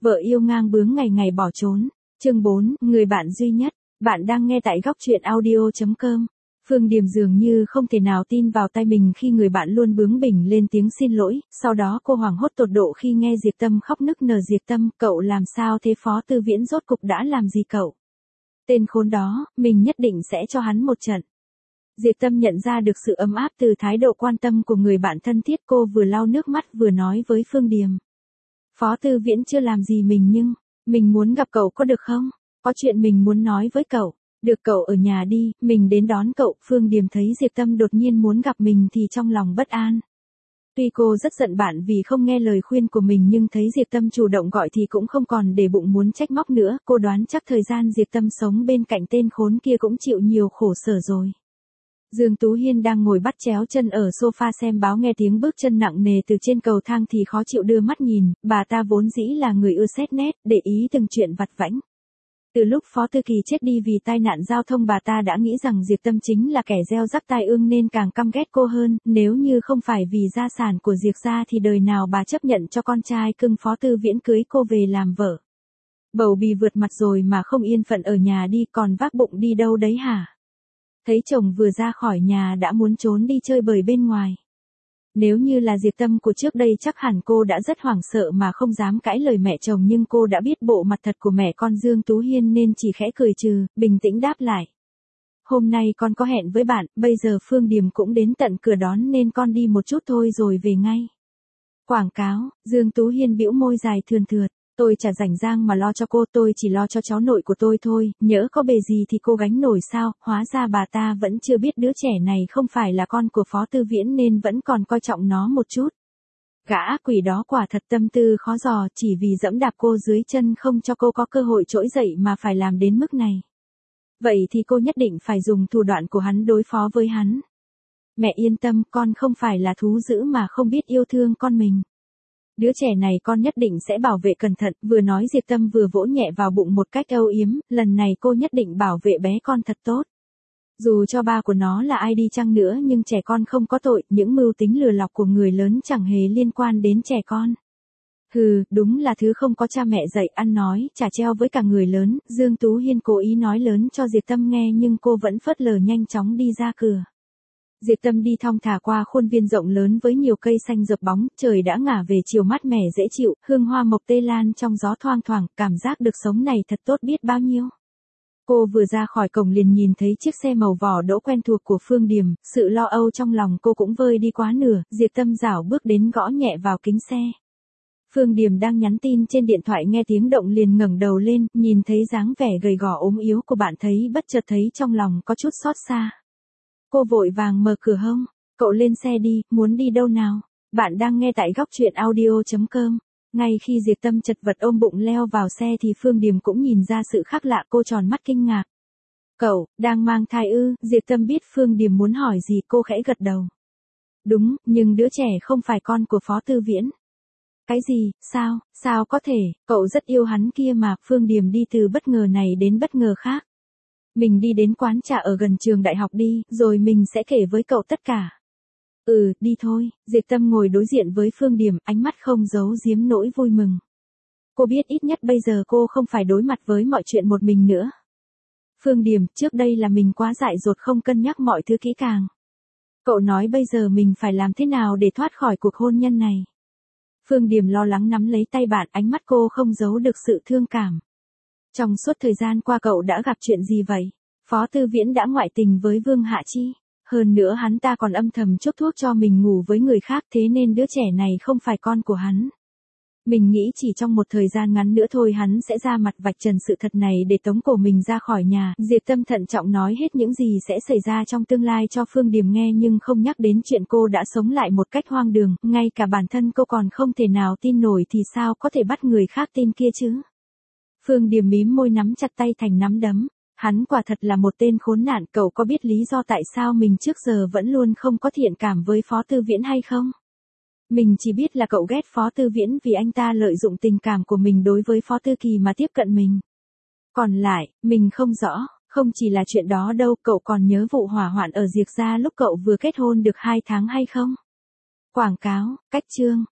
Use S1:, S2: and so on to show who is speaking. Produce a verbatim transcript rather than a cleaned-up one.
S1: Vợ yêu ngang bướng ngày ngày bỏ trốn. Chương bốn, người bạn duy nhất. Bạn đang nghe tại góc truyện audio chấm com. Phương Điềm dường như không thể nào tin vào tai mình khi người bạn luôn bướng bỉnh lên tiếng xin lỗi, sau đó cô hoảng hốt tột độ khi nghe Diệp Tâm khóc nức nở. Diệp Tâm, cậu làm sao thế? Phó Tư Viễn rốt cục đã làm gì cậu? Tên khốn đó, mình nhất định sẽ cho hắn một trận. Diệp Tâm nhận ra được sự ấm áp từ thái độ quan tâm của người bạn thân thiết, cô vừa lau nước mắt vừa nói với Phương Điềm. Phó Tư Viễn chưa làm gì mình nhưng, mình muốn gặp cậu có được không? Có chuyện mình muốn nói với cậu. Được, cậu ở nhà đi, mình đến đón cậu. Phương Điềm thấy Diệp Tâm đột nhiên muốn gặp mình thì trong lòng bất an. Tuy cô rất giận bạn vì không nghe lời khuyên của mình nhưng thấy Diệp Tâm chủ động gọi thì cũng không còn để bụng muốn trách móc nữa. Cô đoán chắc thời gian Diệp Tâm sống bên cạnh tên khốn kia cũng chịu nhiều khổ sở rồi. Dương Tú Hiên đang ngồi bắt chéo chân ở sofa xem báo, nghe tiếng bước chân nặng nề từ trên cầu thang thì khó chịu đưa mắt nhìn. Bà ta vốn dĩ là người ưa xét nét, để ý từng chuyện vặt vãnh. Từ lúc Phó Thư Kỳ chết đi vì tai nạn giao thông, bà ta đã nghĩ rằng Diệp Tâm chính là kẻ gieo rắc tai ương nên càng căm ghét cô hơn. Nếu như không phải vì gia sản của Diệp gia thì đời nào bà chấp nhận cho con trai cưng Phó Tư Viễn cưới cô về làm vợ. Bầu bì vượt mặt rồi mà không yên phận ở nhà đi, còn vác bụng đi đâu đấy hả? Thấy chồng vừa ra khỏi nhà đã muốn trốn đi chơi bời bên ngoài. Nếu như là Diệp Tâm của trước đây chắc hẳn cô đã rất hoảng sợ mà không dám cãi lời mẹ chồng, nhưng cô đã biết bộ mặt thật của mẹ con Dương Tú Hiên nên chỉ khẽ cười trừ, bình tĩnh đáp lại. Hôm nay con có hẹn với bạn, bây giờ Phương Điềm cũng đến tận cửa đón nên con đi một chút thôi rồi về ngay. Quảng cáo, Dương Tú Hiên bĩu môi dài thườn thượt. Tôi chả rảnh rang mà lo cho cô, tôi chỉ lo cho cháu nội của tôi thôi, nhỡ có bề gì thì cô gánh nổi sao? Hóa ra bà ta vẫn chưa biết đứa trẻ này không phải là con của Phó Tư Viễn nên vẫn còn coi trọng nó một chút. Gã ác quỷ đó quả thật tâm tư khó dò, chỉ vì dẫm đạp cô dưới chân không cho cô có cơ hội trỗi dậy mà phải làm đến mức này. Vậy thì cô nhất định phải dùng thủ đoạn của hắn đối phó với hắn. Mẹ yên tâm, con không phải là thú dữ mà không biết yêu thương con mình. Đứa trẻ này con nhất định sẽ bảo vệ cẩn thận. Vừa nói Diệp Tâm vừa vỗ nhẹ vào bụng một cách âu yếm, lần này cô nhất định bảo vệ bé con thật tốt. Dù cho ba của nó là ai đi chăng nữa nhưng trẻ con không có tội, những mưu tính lừa lọc của người lớn chẳng hề liên quan đến trẻ con. Hừ, đúng là thứ không có cha mẹ dạy, ăn nói chả treo với cả người lớn. Dương Tú Hiên cố ý nói lớn cho Diệp Tâm nghe nhưng cô vẫn phớt lờ, nhanh chóng đi ra cửa. Diệp Tâm đi thong thả qua khuôn viên rộng lớn với nhiều cây xanh rợp bóng, trời đã ngả về chiều mát mẻ dễ chịu, hương hoa mộc tê lan trong gió thoang thoảng, cảm giác được sống này thật tốt biết bao nhiêu. Cô vừa ra khỏi cổng liền nhìn thấy chiếc xe màu vỏ đỗ quen thuộc của Phương Điềm, sự lo âu trong lòng cô cũng vơi đi quá nửa. Diệp Tâm rảo bước đến gõ nhẹ vào kính xe. Phương Điềm đang nhắn tin trên điện thoại nghe tiếng động liền ngẩng đầu lên, nhìn thấy dáng vẻ gầy gò ốm yếu của bạn thấy bất chợt thấy trong lòng có chút xót xa. Cô vội vàng mở cửa hông, cậu lên xe đi, muốn đi đâu nào? Bạn đang nghe tại góc truyện audio chấm com. Ngay khi Diệp Tâm chật vật ôm bụng leo vào xe thì Phương Điềm cũng nhìn ra sự khác lạ, cô tròn mắt kinh ngạc. Cậu, đang mang thai ư? Diệp Tâm biết Phương Điềm muốn hỏi gì, cô khẽ gật đầu. Đúng, nhưng đứa trẻ không phải con của Phó Tư Viễn. Cái gì, sao, sao có thể, cậu rất yêu hắn kia mà. Phương Điềm đi từ bất ngờ này đến bất ngờ khác. Mình đi đến quán trà ở gần trường đại học đi, rồi mình sẽ kể với cậu tất cả. Ừ, đi thôi. Diệp Tâm ngồi đối diện với Phương Điềm, ánh mắt không giấu giếm nỗi vui mừng. Cô biết ít nhất bây giờ cô không phải đối mặt với mọi chuyện một mình nữa. Phương Điềm, trước đây là mình quá dại dột không cân nhắc mọi thứ kỹ càng. Cậu nói bây giờ mình phải làm thế nào để thoát khỏi cuộc hôn nhân này? Phương Điềm lo lắng nắm lấy tay bạn, ánh mắt cô không giấu được sự thương cảm. Trong suốt thời gian qua cậu đã gặp chuyện gì vậy? Phó Tư Viễn đã ngoại tình với Vương Hạ Chi. Hơn nữa hắn ta còn âm thầm chuốc thuốc cho mình ngủ với người khác, thế nên đứa trẻ này không phải con của hắn. Mình nghĩ chỉ trong một thời gian ngắn nữa thôi hắn sẽ ra mặt vạch trần sự thật này để tống cổ mình ra khỏi nhà. Diệp Tâm thận trọng nói hết những gì sẽ xảy ra trong tương lai cho Phương Điềm nghe nhưng không nhắc đến chuyện cô đã sống lại một cách hoang đường, ngay cả bản thân cô còn không thể nào tin nổi thì sao có thể bắt người khác tin kia chứ? Phương Điềm mím môi nắm chặt tay thành nắm đấm. Hắn quả thật là một tên khốn nạn, cậu có biết lý do tại sao mình trước giờ vẫn luôn không có thiện cảm với Phó Tư Viễn hay không? Mình chỉ biết là cậu ghét Phó Tư Viễn vì anh ta lợi dụng tình cảm của mình đối với Phó Tư Kỳ mà tiếp cận mình. Còn lại, mình không rõ, không chỉ là chuyện đó đâu, cậu còn nhớ vụ hỏa hoạn ở Diệp gia lúc cậu vừa kết hôn được hai tháng hay không? Quảng cáo, cách chương,